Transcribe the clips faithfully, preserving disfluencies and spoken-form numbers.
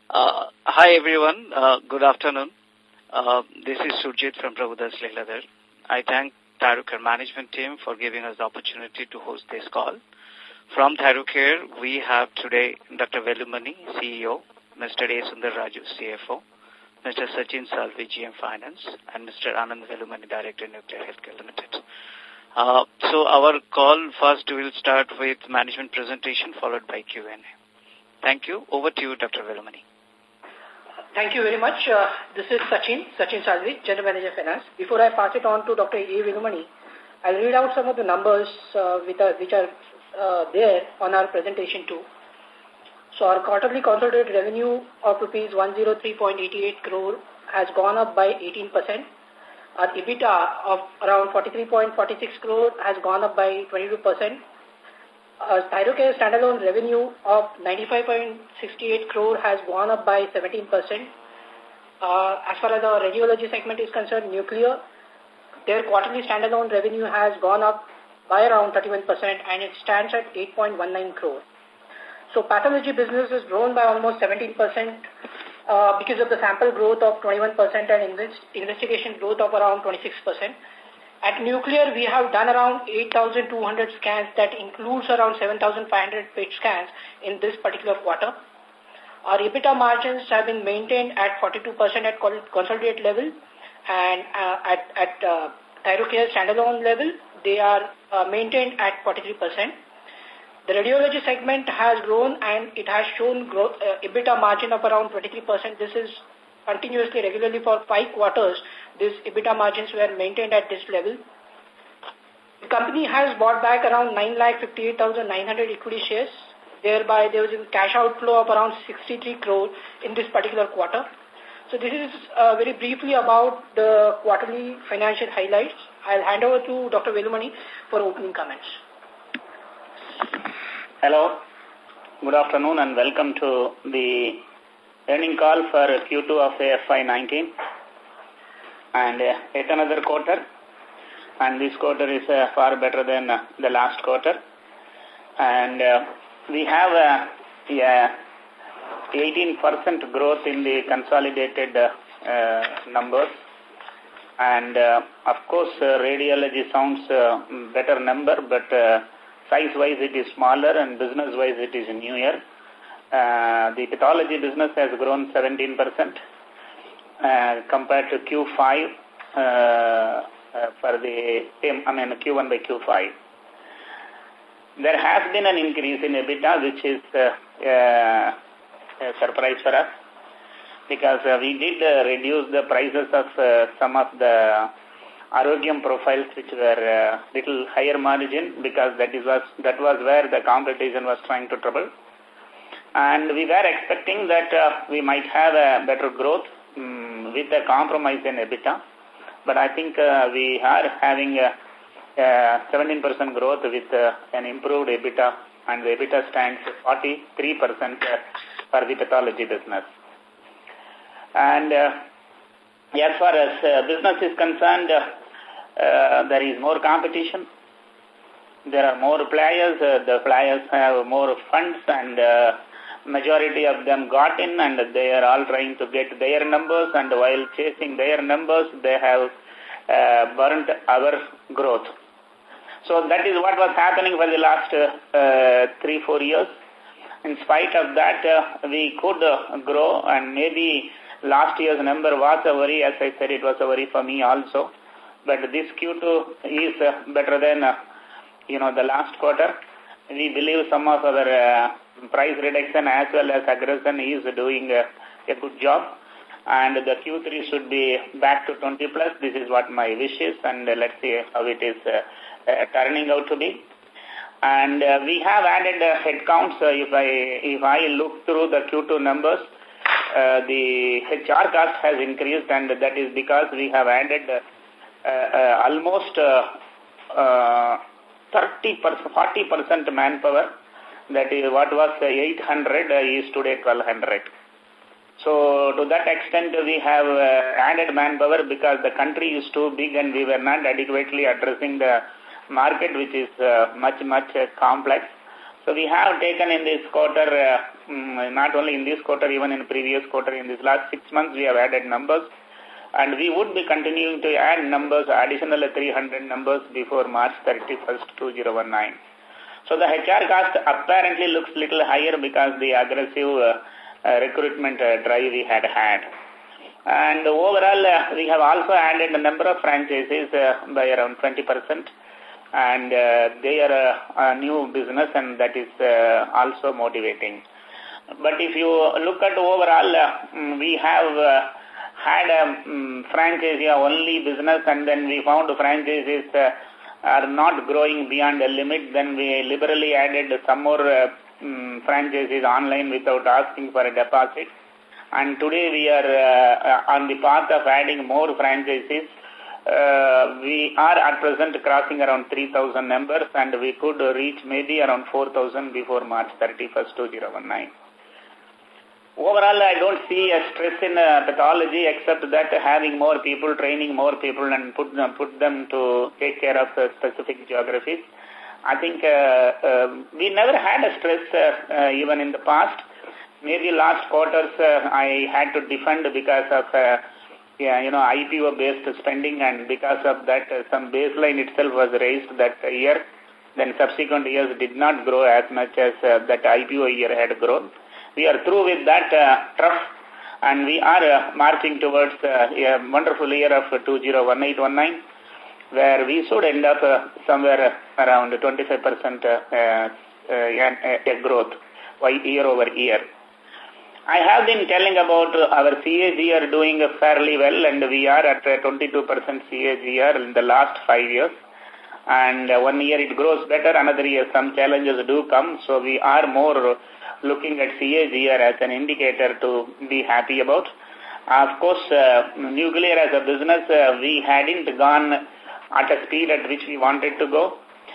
Uh, hi everyone, uh, good afternoon. Uh, this is Surjit from Prabhudas Leladhar. I thank Thyrocare management team for giving us the opportunity to host this call. From Thyrocare, we have today Doctor Velumani, C E O, Mister A. Sundar Raju, C F O, Mister Sachin Salvi, G M Finance, and Mister Anand Velumani, Director, Nuclear Healthcare Limited. Uh, so our call first will start with management presentation followed by Q and A. Thank you. Over to you, Doctor Velumani. Thank you very much. Uh, this is Sachin, Sachin Salvi, General Manager Finance. Before I pass it on to Doctor A. Velumani, I'll read out some of the numbers uh, with, uh, which are uh, there on our presentation too. So our quarterly consolidated revenue of rupees one hundred three point eight eight crore has gone up by eighteen percent. Our EBITDA of around forty-three point four six crore has gone up by twenty-two percent. Uh, Thyrocare standalone revenue of ninety-five point six eight crore has gone up by seventeen percent. Uh, as far as our radiology segment is concerned, nuclear, their quarterly standalone revenue has gone up by around thirty-one percent and it stands at eight point one nine crore. So pathology business has grown by almost seventeen percent uh, because of the sample growth of twenty-one percent and invest investigation growth of around twenty-six percent. At nuclear, we have done around eight thousand two hundred scans, that includes around seven thousand five hundred P E T scans in this particular quarter. Our EBITDA margins have been maintained at forty-two percent at consolidated level, and uh, at, at uh, Thyrocare standalone level, they are uh, maintained at forty-three percent. The radiology segment has grown and it has shown growth, uh, EBITDA margin of around twenty-three percent. This is continuously, regularly for five quarters, these EBITDA margins were maintained at this level. The company has bought back around nine lakh fifty-eight thousand nine hundred equity shares. Thereby, there was a cash outflow of around sixty-three crore in this particular quarter. So this is uh, very briefly about the quarterly financial highlights. I'll hand over to Doctor Velumani for opening comments. Hello, good afternoon and welcome to the earning call for Q two of F Y nineteen. And uh, yet another quarter, and this quarter is uh, far better than uh, the last quarter. And uh, we have uh, yeah, eighteen percent growth in the consolidated uh, uh, numbers. And uh, of course, uh, radiology sounds uh, better number, but uh, size-wise it is smaller and business-wise it is newer. Uh, the pathology business has grown seventeen percent. Uh, compared to Q five uh, uh, for the, I mean Q one by Q five. There has been an increase in EBITDA, which is uh, uh, a surprise for us, because uh, we did uh, reduce the prices of uh, some of the Arogyam profiles, which were uh, little higher margin, because that is was that was where the competition was trying to trouble. And we were expecting that uh, we might have a better growth um, with a compromise in EBITDA. But I think uh, we are having a, a seventeen percent growth with uh, an improved EBITDA, and the EBITDA stands at forty-three percent for the pathology business. And uh, as far as uh, business is concerned, uh, uh, there is more competition. There are more players. Uh, the players have more funds, and uh, majority of them got in, and they are all trying to get their numbers, and while chasing their numbers, they have uh, burnt our growth. So that is what was happening for the last uh, uh, three, four years. In spite of that, uh, we could uh, grow, and maybe last year's number was a worry. As I said, it was a worry for me also. But this Q two is uh, better than, uh, you know, the last quarter. We believe some of our uh, price reduction as well as aggression is doing uh, a good job. And the Q three should be back to twenty plus. This is what my wish is, and uh, let's see how it is uh, uh, turning out to be. And uh, we have added uh, headcounts. Uh, if I if I look through the Q two numbers, uh, the H R cost has increased, and that is because we have added uh, uh, almost uh, uh, thirty percent, forty percent manpower. That is what was uh, eight hundred uh, is today twelve hundred. So to that extent, we have uh, added manpower because the country is too big and we were not adequately addressing the market, which is uh, much, much uh, complex. So we have taken in this quarter, uh, not only in this quarter, even in previous quarter, in this last six months, we have added numbers. And we would be continuing to add numbers, additional three hundred numbers before March thirty-first, two thousand nineteen. So the H R cost apparently looks little higher because the aggressive uh, uh, recruitment uh, drive we had had. And overall, uh, we have also added the number of franchises uh, by around twenty percent. And uh, they are a, a new business, and that is uh, also motivating. But if you look at overall, uh, we have uh, had a um, franchise only business, and then we found franchises uh, are not growing beyond a limit. Then we liberally added some more uh, um, franchises online without asking for a deposit. And today we are uh, on the path of adding more franchises. Uh, we are at present crossing around three thousand members, and we could reach maybe around four thousand before March thirty-first, two thousand nineteen. Overall, I don't see a stress in uh, pathology except that having more people, training more people, and put them, put them to take care of uh, specific geographies. I think uh, uh, we never had a stress uh, uh, even in the past. Maybe last quarters uh, I had to defend because of uh, yeah, you know, I P O-based spending, and because of that, uh, some baseline itself was raised that year. Then subsequent years did not grow as much as uh, that I P O year had grown. We are through with that uh, trough, and we are uh, marching towards uh, a wonderful year of two thousand eighteen nineteen, where we should end up uh, somewhere around twenty-five percent uh, uh, uh, growth year over year. I have been telling about our C A G R doing fairly well, and we are at twenty-two percent C A G R in the last five years. And uh, one year it grows better, another year some challenges do come. So we are more looking at C A G R as an indicator to be happy about. Of course, uh, nuclear as a business, uh, we hadn't gone at a speed at which we wanted to go.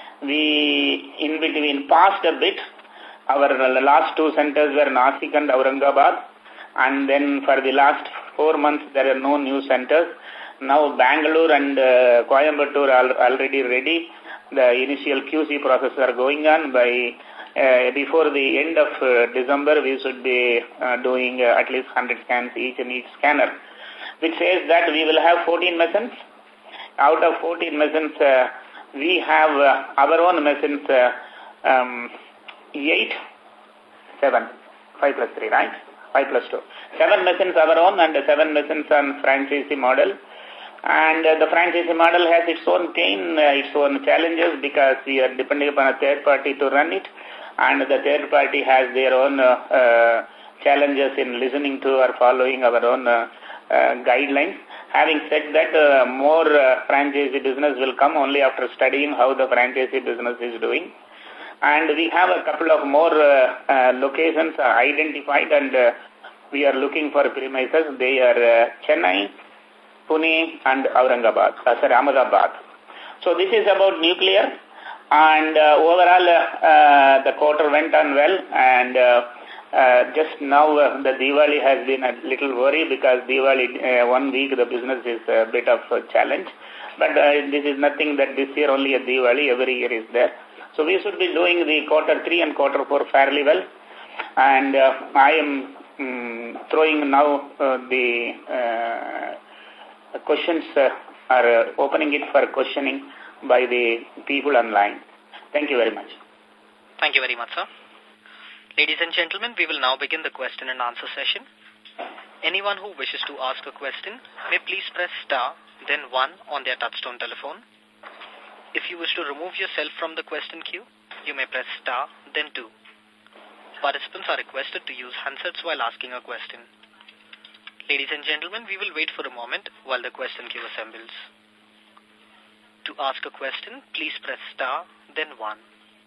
We, in between, paused a bit. Our last two centers were Nasik and Aurangabad, and then for the last four months there are no new centers. Now Bangalore and uh, Coimbatore are already ready. The initial Q C processes are going on. By uh, before the end of uh, December, we should be uh, doing uh, at least one hundred scans each in each scanner, which says that we will have fourteen machines. Out of fourteen machines, uh, we have uh, our own machines. Uh, um, Eight, seven, five plus three, right? Five plus two. Seven machines our own and seven machines on franchisee model. And uh, the franchisee model has its own pain, uh, its own challenges, because we are depending upon a third party to run it, and the third party has their own uh, uh, challenges in listening to or following our own uh, uh, guidelines. Having said that, uh, more uh, franchisee business will come only after studying how the franchisee business is doing. And we have a couple of more uh, uh, locations uh, identified, and uh, we are looking for premises. They are uh, Chennai, Pune, and Aurangabad, uh, sorry, Ahmedabad. So this is about nuclear, and uh, overall uh, uh, the quarter went on well, and uh, uh, just now uh, the Diwali has been a little worry, because Diwali, uh, one week the business is a bit of a challenge. But uh, this is nothing that this year only a Diwali, every year is there. So we should be doing the quarter three and quarter four fairly well. And uh, I am um, throwing now uh, the uh, questions, uh, are uh, opening it for questioning by the people online. Thank you very much. Thank you very much, sir. Ladies and gentlemen, we will now begin the question and answer session. Anyone who wishes to ask a question may please press star, then one on their touchtone telephone. If you wish to remove yourself from the question queue, you may press star, then two. Participants are requested to use handsets while asking a question. Ladies and gentlemen, we will wait for a moment while the question queue assembles. To ask a question, please press star, then one.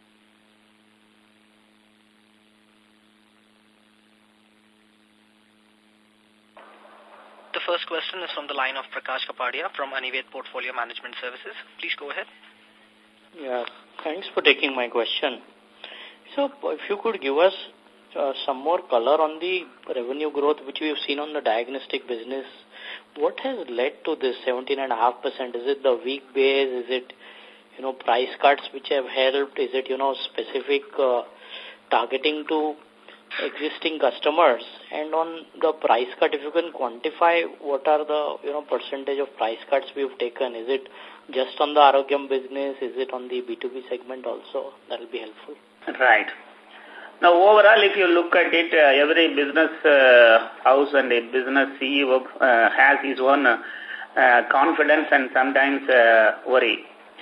The first question is from the line of Prakash Kapadia from Anivet Portfolio Management Services. Please go ahead. Yeah, thanks for taking my question. So, if you could give us uh, some more color on the revenue growth which we have seen on the diagnostic business. What has led to this seventeen point five percent? Is it the weak base? Is it, you know, price cuts which have helped? Is it, you know, specific uh, targeting to existing customers? And on the price cut, if you can quantify what are the, you know, percentage of price cuts we've taken? Is it just on the Aarogyam business? Is it on the B two B segment also? That will be helpful. Right. Now, overall, if you look at it, uh, every business uh, house and a business C E O uh, has his own uh, confidence and sometimes uh, worry.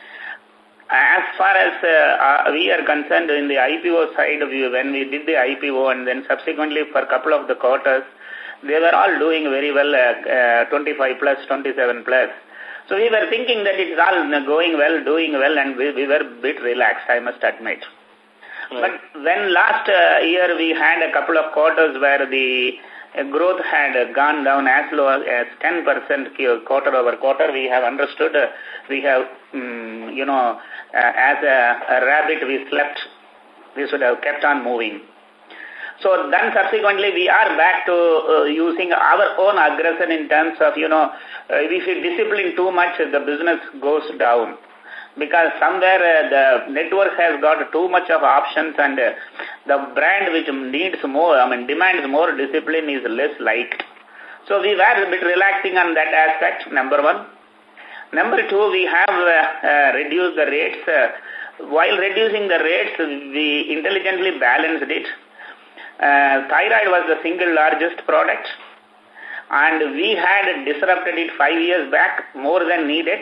As far as uh, we are concerned in the I P O side, we, when we did the I P O and then subsequently for a couple of the quarters, they were all doing very well, uh, uh, twenty-five plus, twenty-seven plus. So we were thinking that it's all going well, doing well, and we, we were a bit relaxed, I must admit. Right. But when last uh, year we had a couple of quarters where the uh, growth had uh, gone down as low as ten percent quarter over quarter, we have understood, uh, we have, um, you know, uh, as a, a rabbit we slept, we should have kept on moving. So then subsequently we are back to uh, using our own aggression in terms of, you know, uh, if we discipline too much, the business goes down. Because somewhere uh, the network has got too much of options and uh, the brand which needs more, I mean, demands more discipline is less liked. So we were a bit relaxing on that aspect, number one. Number two, we have uh, uh, reduced the rates. Uh, while reducing the rates, we intelligently balanced it. Uh, thyroid was the single largest product, and we had disrupted it five years back more than needed.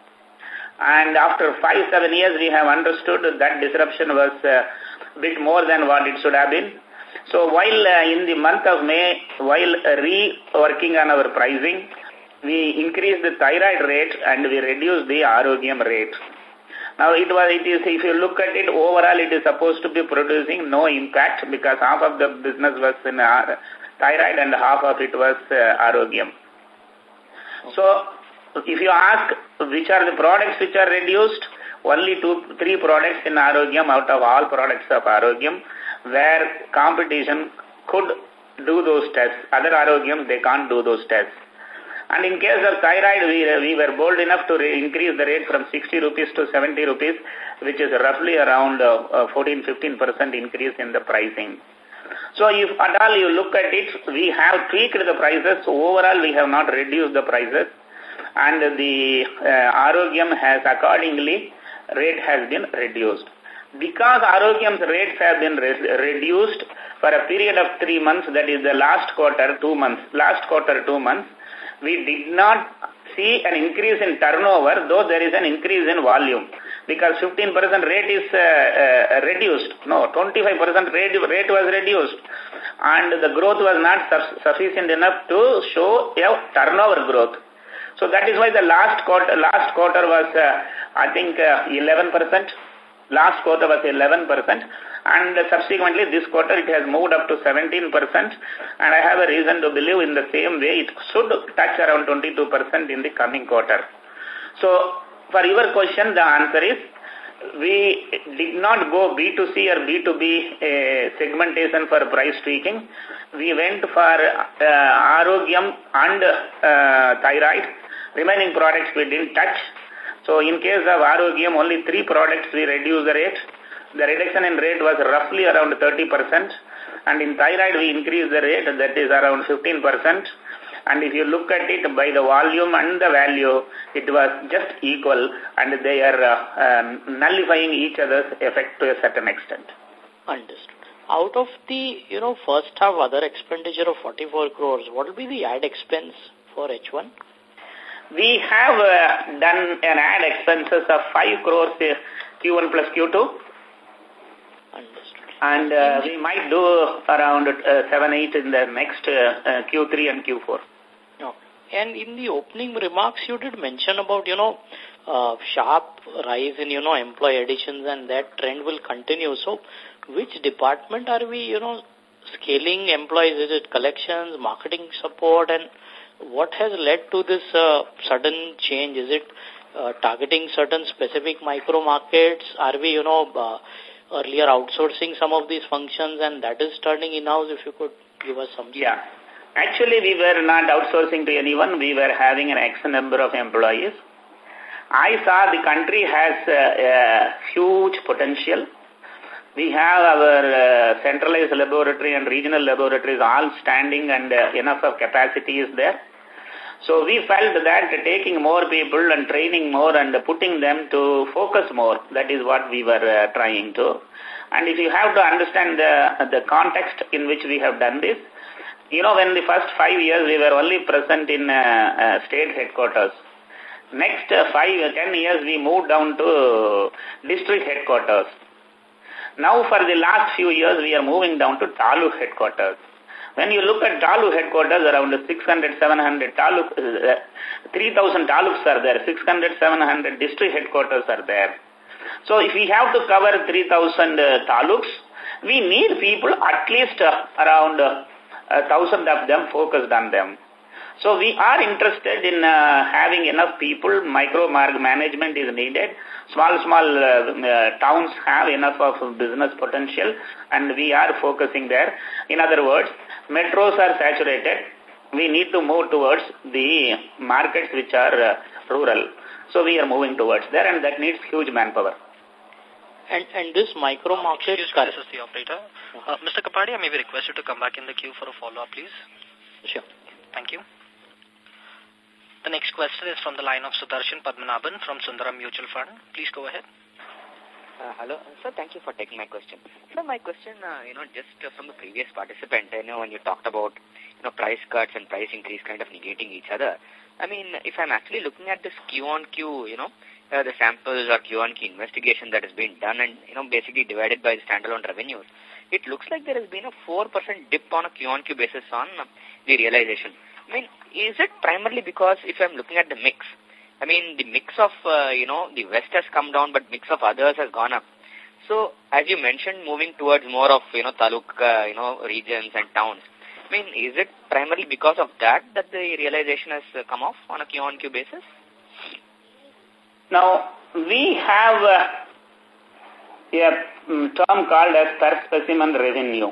And after five, seven years, we have understood that disruption was a uh, bit more than what it should have been. So while uh, in the month of May, while uh, reworking on our pricing, we increased the thyroid rate and we reduced the Aarogyam rate. Now it was, it is, if you look at it, overall it is supposed to be producing no impact because half of the business was in uh, thyroid and half of it was uh, Aarogyam. So if you ask which are the products which are reduced, only two, three products in Aarogyam out of all products of Aarogyam where competition could do those tests. Other Aarogyams, they can't do those tests. And in case of thyroid, we, we were bold enough to increase the rate from sixty rupees to seventy rupees, which is roughly around uh, fourteen to fifteen percent increase in the pricing. So if at all you look at it, we have tweaked the prices. Overall, we have not reduced the prices. And the uh, Aarogyam has accordingly, rate has been reduced. Because Aarogyam's rates have been re reduced for a period of three months, that is the last quarter, two months, last quarter, two months, we did not see an increase in turnover, though there is an increase in volume. Because fifteen percent rate is uh, uh, reduced. No, twenty-five percent rate, rate was reduced. And the growth was not su sufficient enough to show a turnover growth. So that is why the last quarter, last quarter was, uh, I think, uh, eleven percent. Last quarter was eleven percent. And subsequently this quarter it has moved up to seventeen percent. And I have a reason to believe in the same way it should touch around twenty-two percent in the coming quarter. So for your question, the answer is we did not go B two C or B two B uh, segmentation for price tweaking. We went for uh, Aarogyam and uh, thyroid. Remaining products we didn't touch. So in case of Aarogyam, only three products we reduced the rate. The reduction in rate was roughly around thirty percent. And in thyroid we increased the rate, that is around fifteen percent. And if you look at it by the volume and the value, it was just equal and they are uh, um, nullifying each other's effect to a certain extent. Understood. Out of the, you know, first half other expenditure of forty-four crores, what will be the ad expense for H one? We have uh, done an ad expenses of five crores uh, Q one plus Q two. Understood. And uh, we might do around uh, seven, eight in the next uh, uh, Q three and Q four. No. And in the opening remarks, you did mention about, you know, uh, sharp rise in, you know, employee additions and that trend will continue. So, which department are we, you know, scaling employees? Is it collections, marketing support, and what has led to this uh, sudden change? Is it uh, targeting certain specific micro markets? Are we, you know, uh, earlier outsourcing some of these functions and that is turning in-house? If you could give us some. Yeah. Actually, we were not outsourcing to anyone. We were having an X number of employees. I saw the country has uh, a huge potential. We have our uh, centralized laboratory and regional laboratories all standing and uh, enough of capacity is there. So we felt that taking more people and training more and putting them to focus more, that is what we were uh, trying to. And if you have to understand the, the context in which we have done this, you know, when the first five years we were only present in uh, uh, state headquarters. Next uh, five, ten years we moved down to district headquarters. Now for the last few years we are moving down to taluk headquarters. When you look at taluk headquarters, around six hundred, seven hundred taluk, uh, three thousand taluks are there, six hundred, seven hundred district headquarters are there. So if we have to cover three thousand uh, taluks, we need people at least uh, around uh, a thousand of them focused on them. So we are interested in uh, having enough people, micro management is needed. Small, small uh, uh, towns have enough of business potential and we are focusing there. In other words, metros are saturated. We need to move towards the markets which are uh, rural. So we are moving towards there and that needs huge manpower. And and this micro market... Excuse me, this is the operator. Uh, Mister Kapadia, may we request you to come back in the queue for a follow-up, please? Sure. Thank you. The next question is from the line of Sudarshan Padmanabhan from Sundaram Mutual Fund. Please go ahead. Uh, hello. Sir, thank you for taking my question. So my question, uh, you know, just uh, from the previous participant, I know when you talked about, you know, price cuts and price increase kind of negating each other. I mean, if I'm actually looking at this Q on Q, you know, uh, the samples or Q on Q investigation that has been done and, you know, basically divided by the standalone revenues, it looks like there has been a four percent dip on a Q on Q basis on uh, the realization. I mean, is it primarily because if I'm looking at the mix, I mean, the mix of, uh, you know, the West has come down, but mix of others has gone up. So, as you mentioned, moving towards more of, you know, taluk, uh, you know, regions and towns. I mean, is it primarily because of that that the realization has uh, come off on a Q on Q basis? Now, we have uh, a um, term called as per specimen revenue.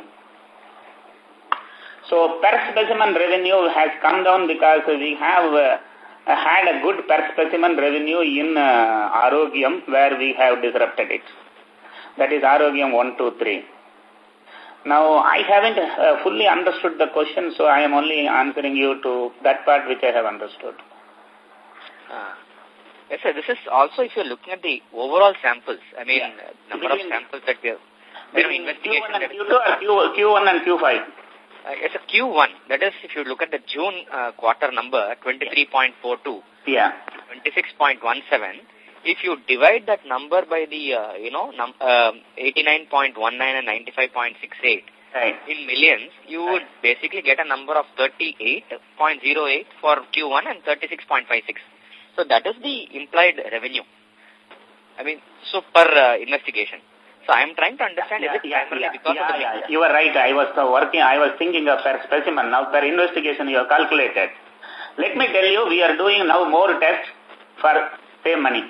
So, per specimen revenue has come down because we have uh, had a good per specimen revenue in uh, Arogyam where we have disrupted it. That is Arogyam one, two, three. Now, I haven't uh, fully understood the question, so I am only answering you to that part which I have understood. Uh, yes, sir. This is also if you're looking at the overall samples, I mean, yeah. number between, of samples that we have. Between Q one and Q two or Q, Q one and Q five? Uh, it's a Q one. That is, if you look at the June uh, quarter number, twenty-three point four two. Yeah. twenty-six point one seven. If you divide that number by the, uh, you know, num uh, eighty-nine point one nine and ninety-five point six eight right. in millions, you right. would basically get a number of thirty-eight point zero eight for Q one and thirty-six point five six. So that is the implied revenue. I mean, so per uh, investigation. So I am trying to understand, yeah, is it yeah, primarily yeah, because yeah, of the... Yeah, yeah. You are right. I was uh, working, I was thinking of per specimen. Now per investigation you have calculated. Let me tell you, we are doing now more tests for same money.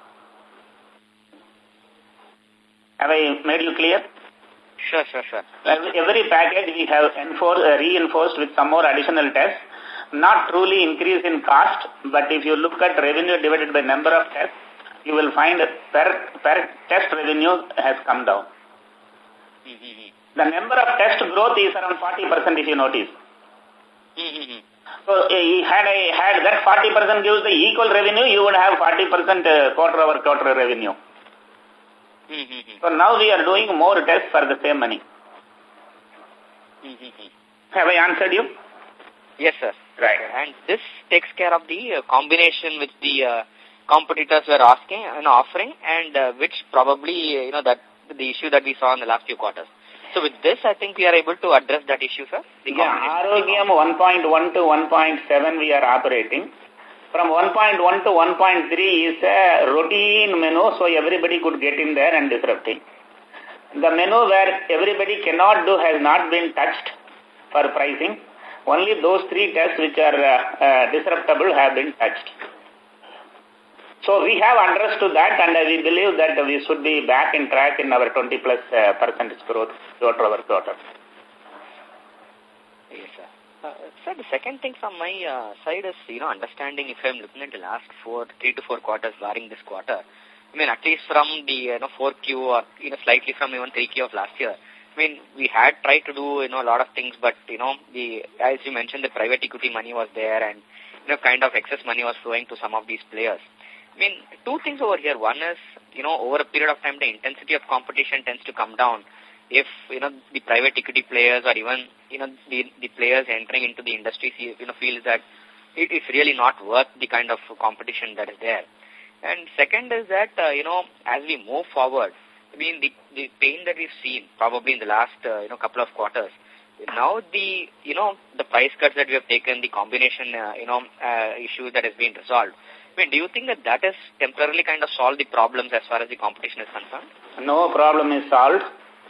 Have I made you clear? Sure, sure, sure. Every package we have enforced, uh, reinforced with some more additional tests. Not truly increase in cost, but if you look at revenue divided by number of tests, you will find per, per test revenue has come down. Mm-hmm. The number of test growth is around forty percent if you notice. Mm-hmm. So, uh, had I had that forty percent gives the equal revenue, you would have forty percent uh, quarter over quarter revenue. Mm-hmm. So now we are doing more tests for the same money. Mm-hmm. Have I answered you? Yes, sir. Right. And this takes care of the uh, combination which the uh, competitors were asking and offering, and uh, which probably, uh, you know, that the issue that we saw in the last few quarters. So with this, I think we are able to address that issue, sir. The yeah, Arogyam one point one to one point seven we are operating. From one point one to one point three is a routine menu, so everybody could get in there and disrupting. The menu where everybody cannot do has not been touched for pricing. Only those three tests which are uh, uh, disruptable have been touched. So we have understood that, and uh, we believe that we should be back in track in our twenty plus uh, percentage growth quarter over quarter. Yes, sir. Uh, sir, the second thing from my uh, side is, you know, understanding if I'm looking at the last four, three to four quarters barring this quarter, I mean, at least from the, you know, four Q or, you know, slightly from even three Q of last year. I mean, we had tried to do, you know, a lot of things, but, you know, the, as you mentioned, the private equity money was there and, you know, kind of excess money was flowing to some of these players. I mean, two things over here. One is, you know, over a period of time, the intensity of competition tends to come down if, you know, the private equity players or even, you know, the, the players entering into the industry, you know, feels that it is really not worth the kind of competition that is there. And second is that, uh, you know, as we move forward, I mean, the, the pain that we've seen probably in the last, uh, you know, couple of quarters, now the, you know, the price cuts that we have taken, the combination, uh, you know, uh, issue that has been resolved, I mean, do you think that that has temporarily kind of solved the problems as far as the competition is concerned? No problem is solved.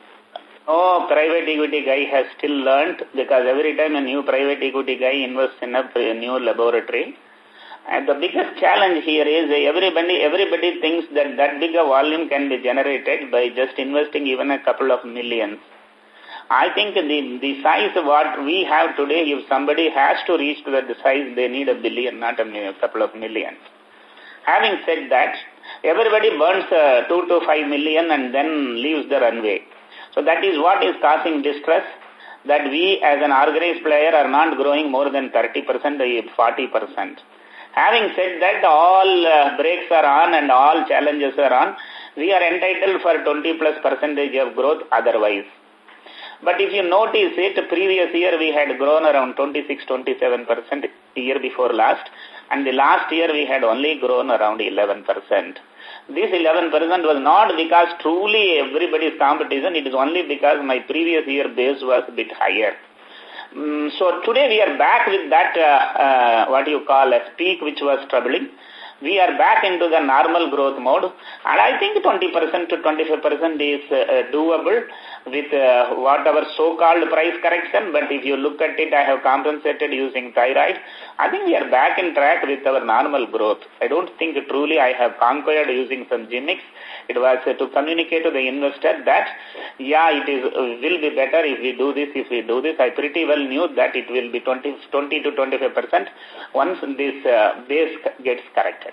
No private equity guy has still learnt, because every time a new private equity guy invests in a new laboratory. And the biggest challenge here is everybody, everybody thinks that that big a volume can be generated by just investing even a couple of millions. I think the, the size of what we have today, if somebody has to reach to that size, they need a billion, not a, a couple of millions. Having said that, everybody burns uh, two to five million and then leaves the runway. So that is what is causing distress, that we as an organized player are not growing more than thirty percent or forty percent. Having said that, all uh, brakes are on and all challenges are on. We are entitled for twenty plus percentage of growth otherwise. But if you notice it, previous year we had grown around twenty-six, twenty-seven percent year before last, and the last year we had only grown around eleven percent. This eleven percent was not because truly everybody's competition, it is only because my previous year base was a bit higher. Um, so today we are back with that, uh, uh, what you call a peak which was troubling. We are back into the normal growth mode, and I think twenty percent to twenty-five percent is uh, doable with uh, whatever so-called price correction, but if you look at it, I have compensated using thyroid. I think we are back in track with our normal growth. I don't think truly I have conquered using some gimmicks. It was uh, to communicate to the investor that, yeah, it is uh, will be better if we do this, if we do this. I pretty well knew that it will be twenty, twenty to twenty-five percent once this uh, base gets corrected.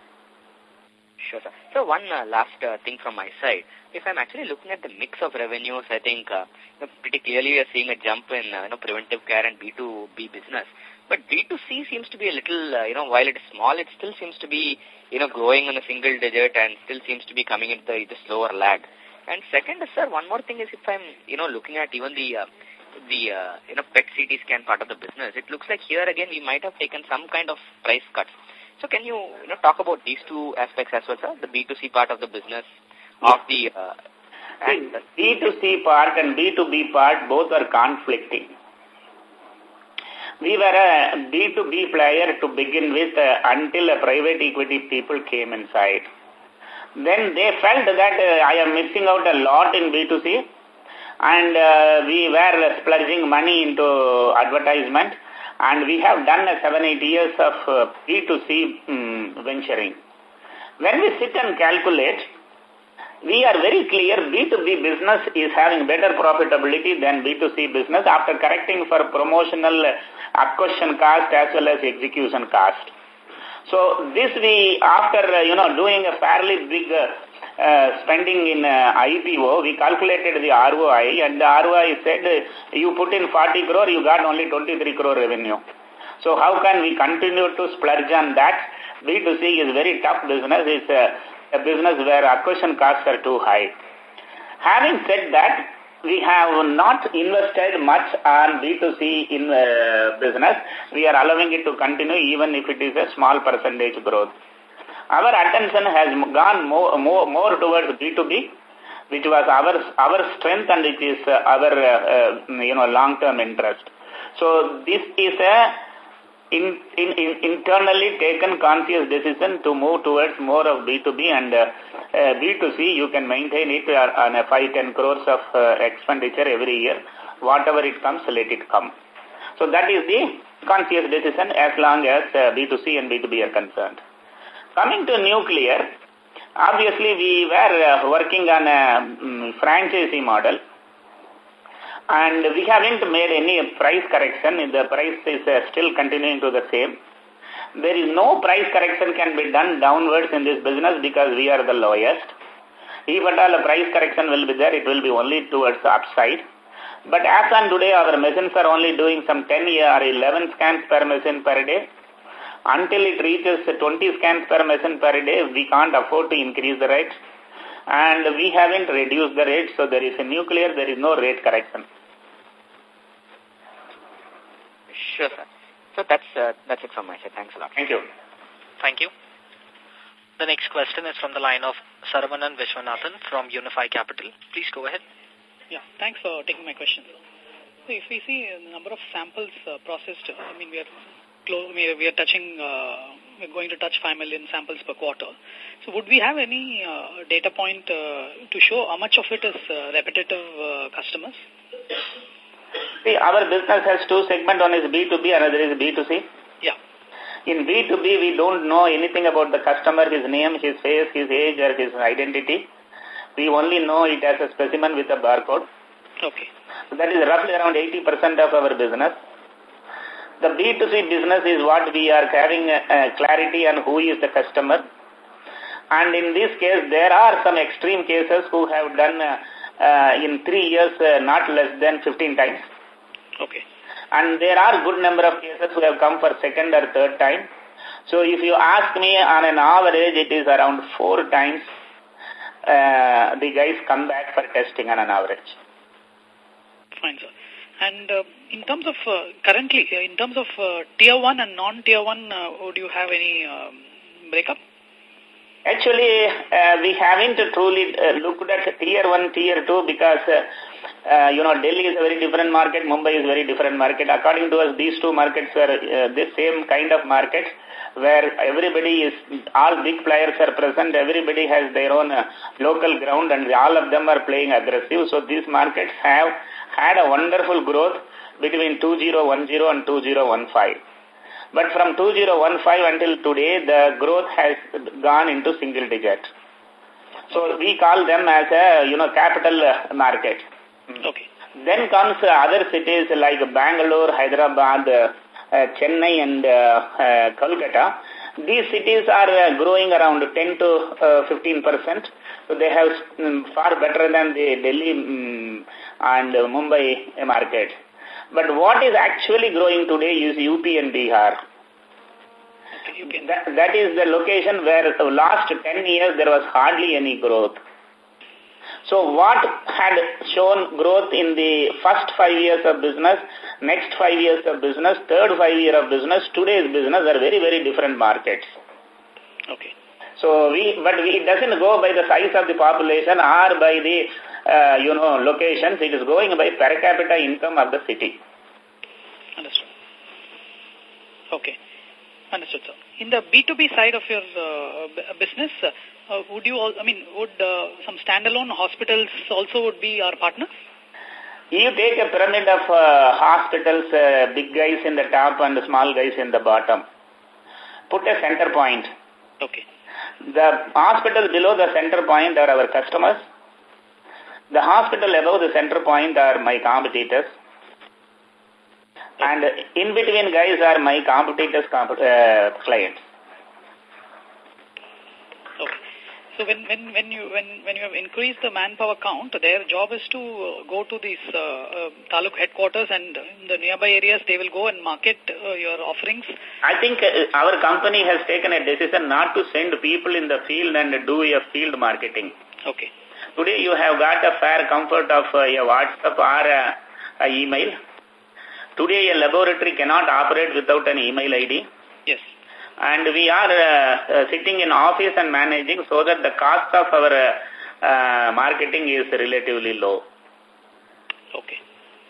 Sure, sir. So one uh, last uh, thing from my side. If I'm actually looking at the mix of revenues, I think uh, you know, pretty clearly we are seeing a jump in uh, you know, preventive care and B two B business. But B two C seems to be a little, uh, you know, while it is small, it still seems to be, you know, growing on a single digit and still seems to be coming into the, the slower lag. And second, sir, one more thing is if I'm, you know, looking at even the, uh, the uh, you know, P E T C T scan part of the business, it looks like here again we might have taken some kind of price cuts. So can you, you know, talk about these two aspects as well, sir? The B two C part of the business, of the... Uh, and the B two C part and B two B part, both are conflicting. We were a B two B player to begin with uh, until a private equity people came inside. Then they felt that uh, I am missing out a lot in B two C, and uh, we were splurging money into advertisement. And we have done a seven, eight years of uh, B two C um, venturing. When we sit and calculate, we are very clear B two B business is having better profitability than B two C business after correcting for promotional acquisition cost as well as execution cost. So this we, after, uh, you know, doing a fairly big uh, uh, spending in uh, I P O, we calculated the R O I, and the R O I said uh, you put in forty crore, you got only twenty-three crore revenue. So how can we continue to splurge on that? B two C is very tough business. It's a, a business where acquisition costs are too high. Having said that, we have not invested much on B two C in uh, business. We are allowing it to continue even if it is a small percentage growth. Our attention has gone more, more, more towards B two B, which was our, our strength and it is uh, our, uh, uh, you know, long-term interest. So this is a in, in, in internally taken conscious decision to move towards more of B two B, and uh, uh, B two C, you can maintain it on a five, ten crores of uh, expenditure every year. Whatever it comes, let it come. So that is the conscious decision as long as uh, B two C and B two B are concerned. Coming to nuclear, obviously we were uh, working on a um, franchisee model, and we haven't made any price correction. The price is uh, still continuing to the same. there is no price correction can be done downwards in this business because we are the lowest. If at all a price correction will be there, it will be only towards the upside. But as on today, our machines are only doing some ten or eleven scans per machine per day. Until it reaches twenty scans per machine per day, we can't afford to increase the rates. And we haven't reduced the rate, so there is a nuclear, there is no rate correction. Sure, sir. So that's, uh, that's it from my side. Thanks a lot. Thank you. Thank you. The next question is from the line of Saravanan Vishwanathan from Unify Capital. Please go ahead. Yeah, thanks for taking my question. So if we see the number of samples uh, processed, I mean, we are close, we are, we are touching, uh, we're going to touch five million samples per quarter. So would we have any uh, data point uh, to show how much of it is uh, repetitive uh, customers? See, our business has two segments. One is B two B, another is B two C. Yeah. In B two B, we don't know anything about the customer, his name, his face, his age, or his identity. We only know it as a specimen with a barcode. Okay. So that is roughly around eighty percent of our business. The B two C business is what we are having uh, clarity on who is the customer. And in this case, there are some extreme cases who have done uh, uh, in three years uh, not less than fifteen times. Okay. And there are good number of cases who have come for second or third time. So if you ask me, on an average, it is around four times uh, the guys come back for testing on an average. Fine, sir. And uh, in terms of, uh, currently, in terms of uh, tier one and non-tier one, uh, would you have any um, breakup? Actually, uh, we haven't truly uh, looked at tier one, tier two because, uh, uh, you know, Delhi is a very different market, Mumbai is a very different market. According to us, these two markets are uh, the same kind of markets where everybody is, all big players are present, everybody has their own uh, local ground and all of them are playing aggressive. So these markets have had a wonderful growth between two thousand ten and two thousand fifteen. But from two thousand fifteen until today, the growth has gone into single digit. So we call them as a, you know, capital market. Okay. Then comes other cities like Bangalore, Hyderabad, uh, Chennai and uh, uh, Kolkata. These cities are uh, growing around ten to fifteen percent. So they have um, far better than the Delhi um, and uh, Mumbai market. But what is actually growing today is U P and Bihar. That, that is the location where the last ten years there was hardly any growth. So what had shown growth in the first five years of business, next five years of business, third five year of business, today's business are very, very different markets. Okay. So we, but we, it doesn't go by the size of the population or by the, uh, you know, locations. It is going by per capita income of the city. Understood. Okay. Understood, sir. In the B two B side of your uh, business, uh, would you, all, I mean, would uh, some standalone hospitals also would be our partners? You take a pyramid of uh, hospitals, uh, big guys in the top and small guys in the bottom. Put a center point. Okay. The hospital below the center point are our customers. The hospital above the center point are my competitors. And in between guys are my competitors' comp uh, clients. Okay. So when when when you when when you have increased the manpower count, their job is to uh, go to these uh, uh, taluk headquarters and in the nearby areas they will go and market uh, your offerings. I think uh, our company has taken a decision not to send people in the field and do a field marketing. Okay. Today you have got a fair comfort of uh, a WhatsApp or a, a email. Today a laboratory cannot operate without an email I D. Yes. And we are uh, uh, sitting in office and managing so that the cost of our uh, uh, marketing is relatively low. Okay.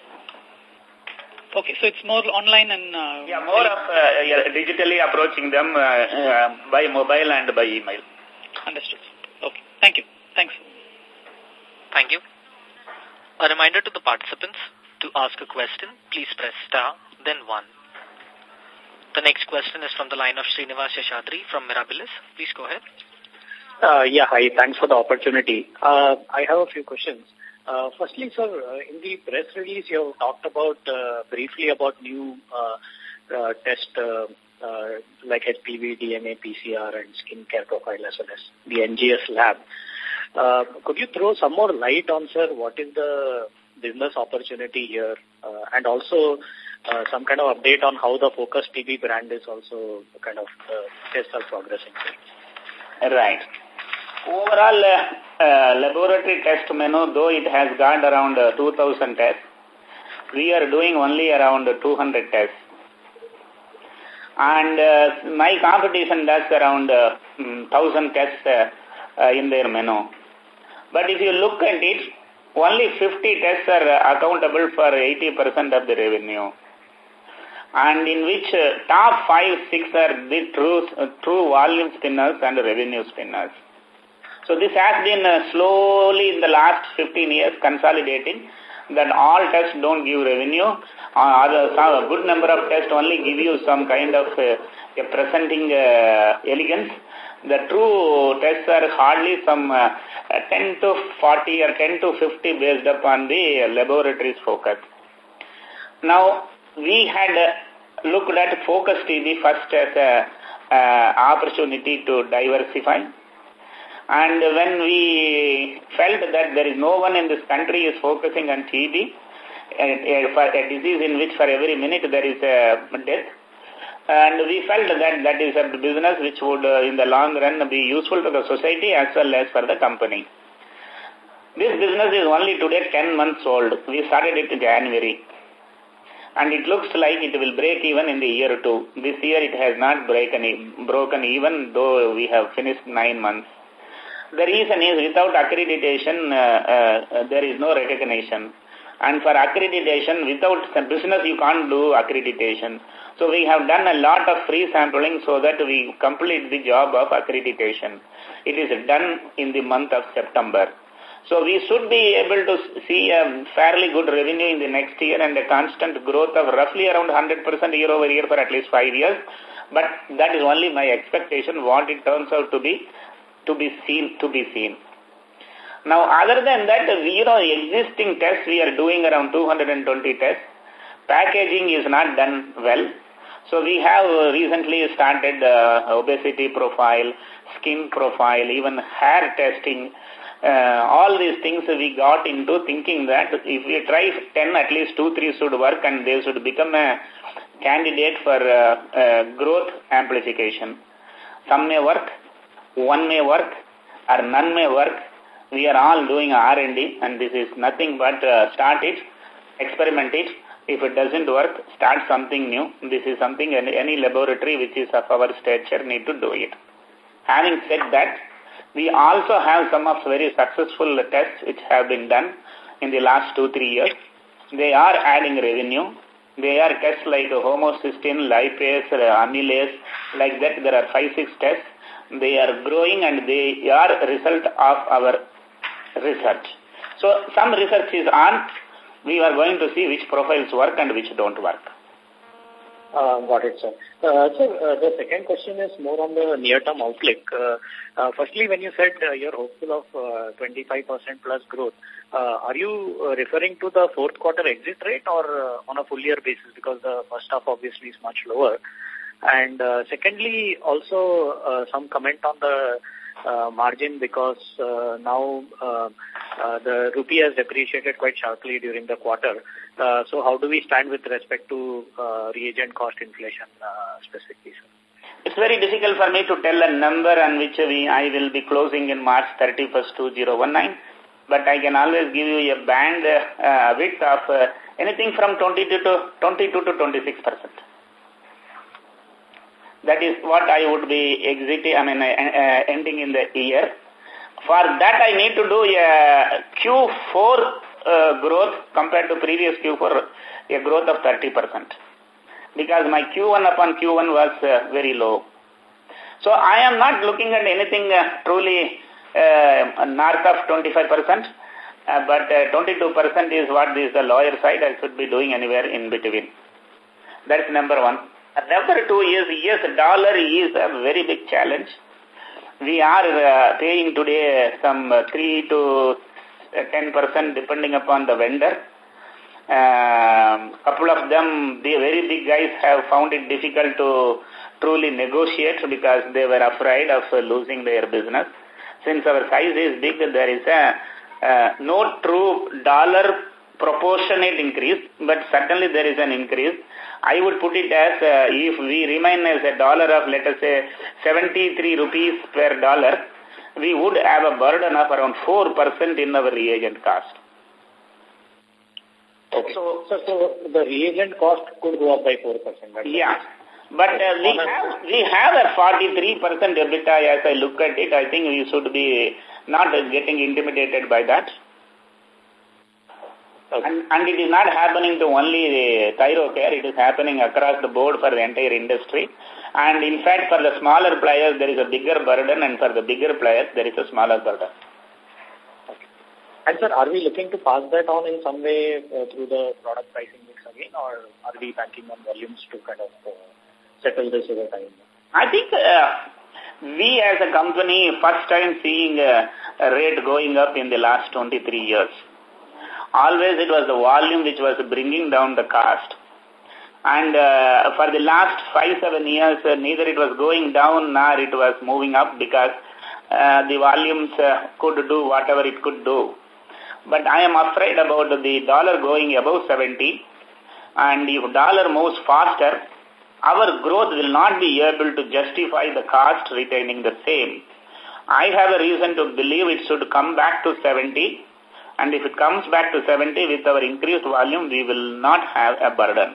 Okay, so it's more online and... Uh, yeah, more of uh, yeah, digitally approaching them uh, uh, by mobile and by email. Understood. Okay, thank you. Thanks. Thank you. A reminder to the participants, to ask a question, please press star, then one. The next question is from the line of Srinivas Sheshadri from Mirabilis. Please go ahead. Uh, yeah, hi. Thanks for the opportunity. Uh, I have a few questions. Uh, firstly, sir, uh, in the press release, you have talked about uh, briefly about new uh, uh, test uh, uh, like H P V, D N A, P C R, and skincare profile as well as the N G S lab. Uh, could you throw some more light on, sir, what is the business opportunity here, uh, and also uh, some kind of update on how the Focus T B brand is also kind of uh, tests are progressing? Right. Overall, uh, uh, laboratory test menu, though it has got around uh, two thousand tests, we are doing only around two hundred tests. And uh, my competition does around uh, one thousand tests uh, uh, in their menu. But if you look at it, only fifty tests are accountable for eighty percent of the revenue. And in which uh, top five, six are the true, uh, true volume spinners and revenue spinners. So this has been uh, slowly in the last fifteen years consolidating that all tests don't give revenue. Uh, other, some, a good number of tests only give you some kind of uh, a presenting uh, elegance. The true tests are hardly some uh, ten to forty or ten to fifty based upon the laboratory's focus. Now, we had uh, looked at Focus T B first as a uh, opportunity to diversify. And when we felt that there is no one in this country is focusing on T B, a, a, a disease in which for every minute there is a death, and we felt that that is a business which would uh, in the long run be useful to the society as well as for the company. This business is only today ten months old. We started it in January. And it looks like it will break even in the year two. This year it has not broken, broken even though we have finished nine months. The reason is without accreditation, uh, uh, there is no recognition. And for accreditation, without business, you can't do accreditation. So we have done a lot of free sampling so that we complete the job of accreditation. It is done in the month of September. So we should be able to see a fairly good revenue in the next year and a constant growth of roughly around one hundred percent year over year for at least five years. But that is only my expectation. What it turns out to be, to be seen, to be seen. Now, other than that, you know, existing tests, we are doing around two hundred twenty tests. Packaging is not done well. So we have recently started uh, obesity profile, skin profile, even hair testing. Uh, all these things we got into thinking that if we try ten, at least two, three should work and they should become a candidate for uh, uh, growth amplification. Some may work, one may work, or none may work. We are all doing R and D, and this is nothing but uh, start it, experiment it. If it doesn't work, start something new. This is something any, any laboratory which is of our stature need to do it. Having said that, we also have some of very successful tests which have been done in the last two, three years. They are adding revenue. They are tests like homocysteine, lipase, amylase, like that. There are five, six tests. They are growing and they are a result of our research. So some research is on. We are going to see which profiles work and which don't work. Uh, got it, sir. Uh, so uh, the second question is more on the near-term outlook. Uh, uh, firstly, when you said uh, you're hopeful of uh, twenty-five percent plus growth, uh, are you uh, referring to the fourth quarter exit rate or uh, on a full year basis? Because the first half obviously is much lower. And uh, secondly, also uh, some comment on the uh, margin because uh, now uh, uh, the rupee has depreciated quite sharply during the quarter. Uh, so how do we stand with respect to uh, reagent cost inflation uh, specifically, sir? It's very difficult for me to tell a number on which we, I will be closing in March thirty-first, two thousand nineteen. But I can always give you a band uh, width of uh, anything from twenty-two to twenty-six percent. That is what I would be exiting, I mean, uh, uh, ending in the year. For that, I need to do a Q four uh, growth compared to previous Q four, a growth of thirty percent. Because my Q one upon Q one was uh, very low. So I am not looking at anything uh, truly uh, north of twenty-five percent, uh, but uh, twenty-two percent is what is the lower side. I should be doing anywhere in between. That's number one. Uh, number two is, yes, dollar is a very big challenge. We are uh, paying today some uh, three to ten percent depending upon the vendor. A um, couple of them, the very big guys, have found it difficult to truly negotiate because they were afraid of uh, losing their business. Since our size is big, there is a uh, no true dollar proportionate increase, but certainly there is an increase. I would put it as uh, if we remain as a dollar of, let us say, seventy-three rupees per dollar, we would have a burden of around four percent in our reagent cost. Okay. So, so, so the reagent cost could go up by four percent. Yeah. But uh, we have we have a forty-three percent EBITDA as I look at it. I think we should be not uh, getting intimidated by that. Okay. And, and it is not happening to only the Thyrocare, it is happening across the board for the entire industry. And in fact, for the smaller players, there is a bigger burden, and for the bigger players, there is a smaller burden. Okay. And sir, are we looking to pass that on in some way uh, through the product pricing mix again, or are we banking on volumes to kind of uh, settle this over time? I think uh, we as a company, first time seeing uh, a rate going up in the last twenty-three years. Always it was the volume which was bringing down the cost. And uh, for the last five, seven years, uh, neither it was going down nor it was moving up because uh, the volumes uh, could do whatever it could do. But I am afraid about the dollar going above seventy. And if dollar moves faster, our growth will not be able to justify the cost retaining the same. I have a reason to believe it should come back to seventy. And if it comes back to seventy with our increased volume, we will not have a burden.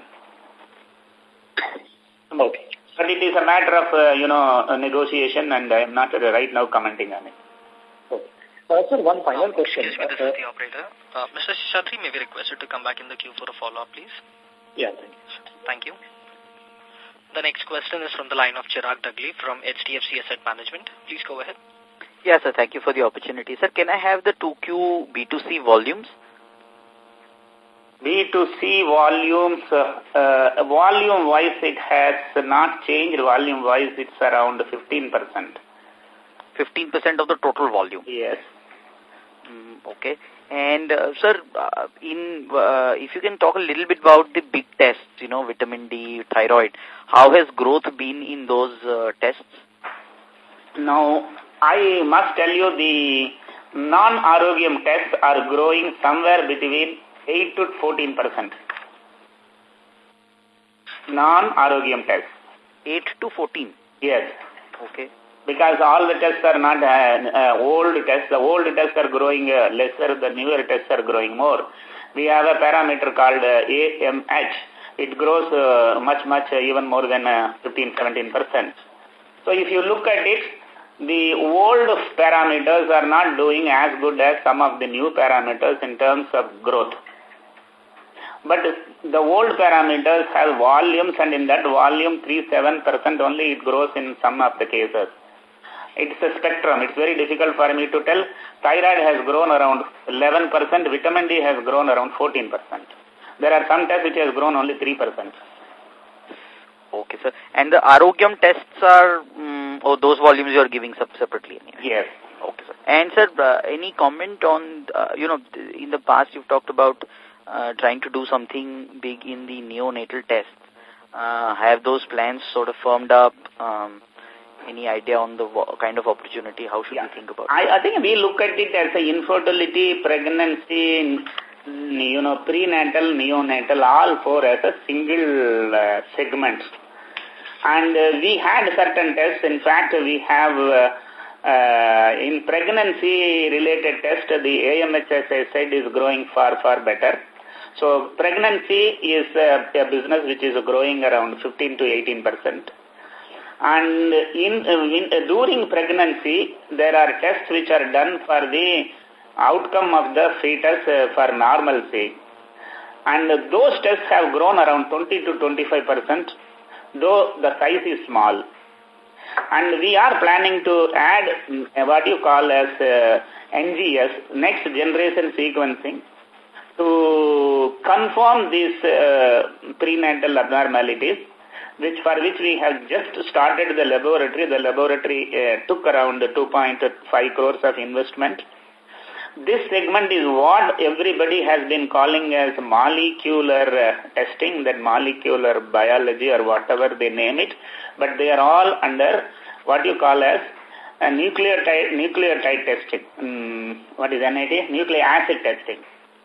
Okay. But it is a matter of, uh, you know, a negotiation, and I am not uh, right now commenting on it. Okay. Uh, sir, one final um, question. Excuse me, this uh, is the operator. Uh, Mister Shatri may be requested to come back in the queue for a follow-up, please. Yeah, thank you. Thank you. The next question is from the line of Chirag Dagli from H D F C Asset Management. Please go ahead. Yes, sir. Thank you for the opportunity. Sir, can I have the two Q B two C volumes? B two C volumes, uh, uh, volume-wise it has not changed. Volume-wise it's around fifteen percent. fifteen percent of the total volume? Yes. Mm, okay. And, uh, sir, uh, in uh, if you can talk a little bit about the big tests, you know, vitamin D, thyroid, how has growth been in those uh, tests? Now, I must tell you the non-Arogyam tests are growing somewhere between eight to fourteen percent. Non-Arogyam tests. eight to fourteen? Yes. Okay. Because all the tests are not uh, uh, old tests. The old tests are growing uh, lesser, the newer tests are growing more. We have a parameter called uh, A M H. It grows uh, much, much, uh, even more than uh, fifteen to seventeen percent. So if you look at it, the old parameters are not doing as good as some of the new parameters in terms of growth. But the old parameters have volumes, and in that volume, three to seven percent only it grows in some of the cases. It's a spectrum. It's very difficult for me to tell. Thyroid has grown around eleven percent. Vitamin D has grown around fourteen percent. There are some tests which has grown only three percent. Okay, sir. And the Arogyam tests are, um, oh, those volumes you are giving separately? Anyway. Yes. Okay, sir. And, sir, uh, any comment on, uh, you know, in the past you've talked about uh, trying to do something big in the neonatal tests. Uh, have those plans sort of firmed up? Um, any idea on the kind of opportunity? How should yeah. we think about I, it? I think we look at it as a infertility, pregnancy, you know, prenatal, neonatal, all four as a single uh, segment. And uh, we had certain tests. In fact, we have uh, uh, in pregnancy-related test, the A M H, as I said, is growing far, far better. So pregnancy is uh, a business which is growing around fifteen to eighteen percent. And in, in uh, during pregnancy, there are tests which are done for the outcome of the fetus uh, for normalcy. And uh, those tests have grown around twenty to twenty-five percent, though the size is small. And we are planning to add uh, what you call as uh, N G S, next generation sequencing, to confirm these uh, prenatal abnormalities, which for which we have just started the laboratory. The laboratory uh, took around two point five crores of investment. This segment is what everybody has been calling as molecular uh, testing, that molecular biology or whatever they name it, but they are all under what you call as a nucleotide, nucleotide testing. Um, what is N I T? Nucleic acid testing.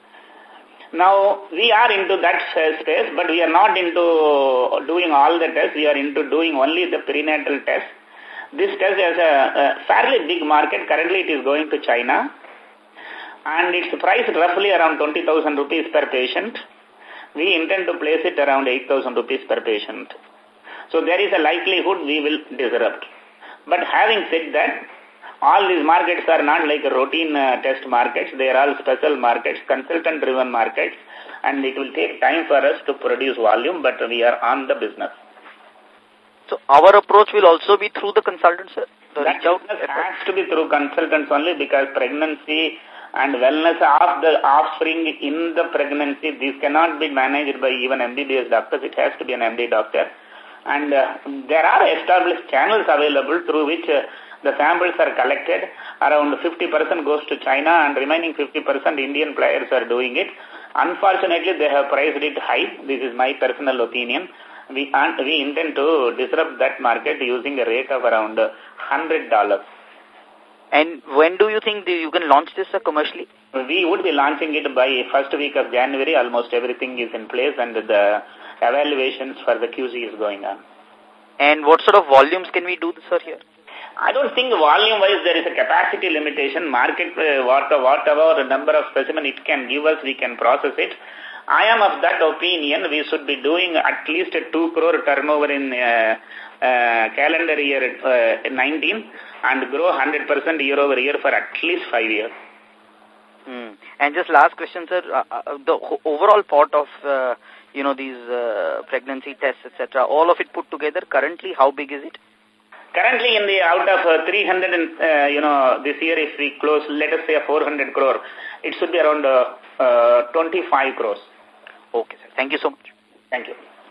Now, we are into that space, but we are not into doing all the tests. We are into doing only the prenatal test. This test has a, a fairly big market. Currently, it is going to China. And it's priced roughly around twenty thousand rupees per patient. We intend to place it around eight thousand rupees per patient. So there is a likelihood we will disrupt. But having said that, all these markets are not like routine uh, test markets. They are all special markets, consultant-driven markets, and it will take time for us to produce volume, but we are on the business. So our approach will also be through the consultants, sir? The that business has to be through consultants only, because pregnancy and wellness of the offspring in the pregnancy, this cannot be managed by even M B B S doctors. It has to be an M D doctor. And uh, there are established channels available through which uh, the samples are collected. Around fifty percent goes to China and remaining fifty percent Indian players are doing it. Unfortunately, they have priced it high. This is my personal opinion. We, we intend to disrupt that market using a rate of around one hundred dollars. And when do you think you can launch this uh, commercially? We would be launching it by first week of January. Almost everything is in place and the evaluations for the Q C is going on. And what sort of volumes can we do, sir, here? I don't think volume-wise there is a capacity limitation. Market, uh, whatever number of specimen it can give us, we can process it. I am of that opinion we should be doing at least a two crore turnover in uh, uh, calendar year uh, nineteen and grow one hundred percent year over year for at least five years. Hmm. And just last question, sir, uh, uh, the overall pot of, uh, you know, these uh, pregnancy tests, et cetera, all of it put together, currently, how big is it? Currently, in the out of uh, three hundred, and, uh, you know, this year if we close, let us say four hundred crore, it should be around uh, uh, twenty-five crores. Okay, sir. Thank you so much. Thank you.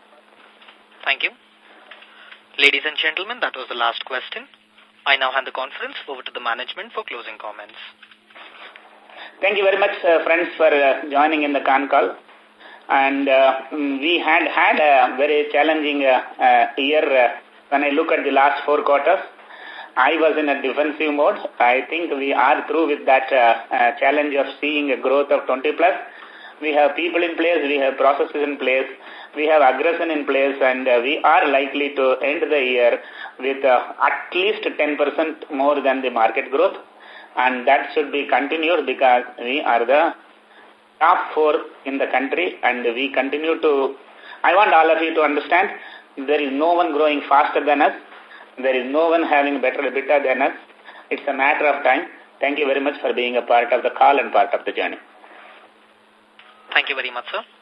Thank you. Ladies and gentlemen, that was the last question. I now hand the conference over to the management for closing comments. Thank you very much, uh, friends, for uh, joining in the con call. And uh, we had had a very challenging uh, uh, year. Uh, when I look at the last four quarters, I was in a defensive mode. I think we are through with that uh, uh, challenge of seeing a growth of twenty plus. We have people in place, we have processes in place, we have aggression in place, and uh, we are likely to end the year with uh, at least ten percent more than the market growth. And that should be continued because we are the top four in the country and we continue to, I want all of you to understand, there is no one growing faster than us, there is no one having better EBITDA than us. It's a matter of time. Thank you very much for being a part of the call and part of the journey. Thank you very much, sir.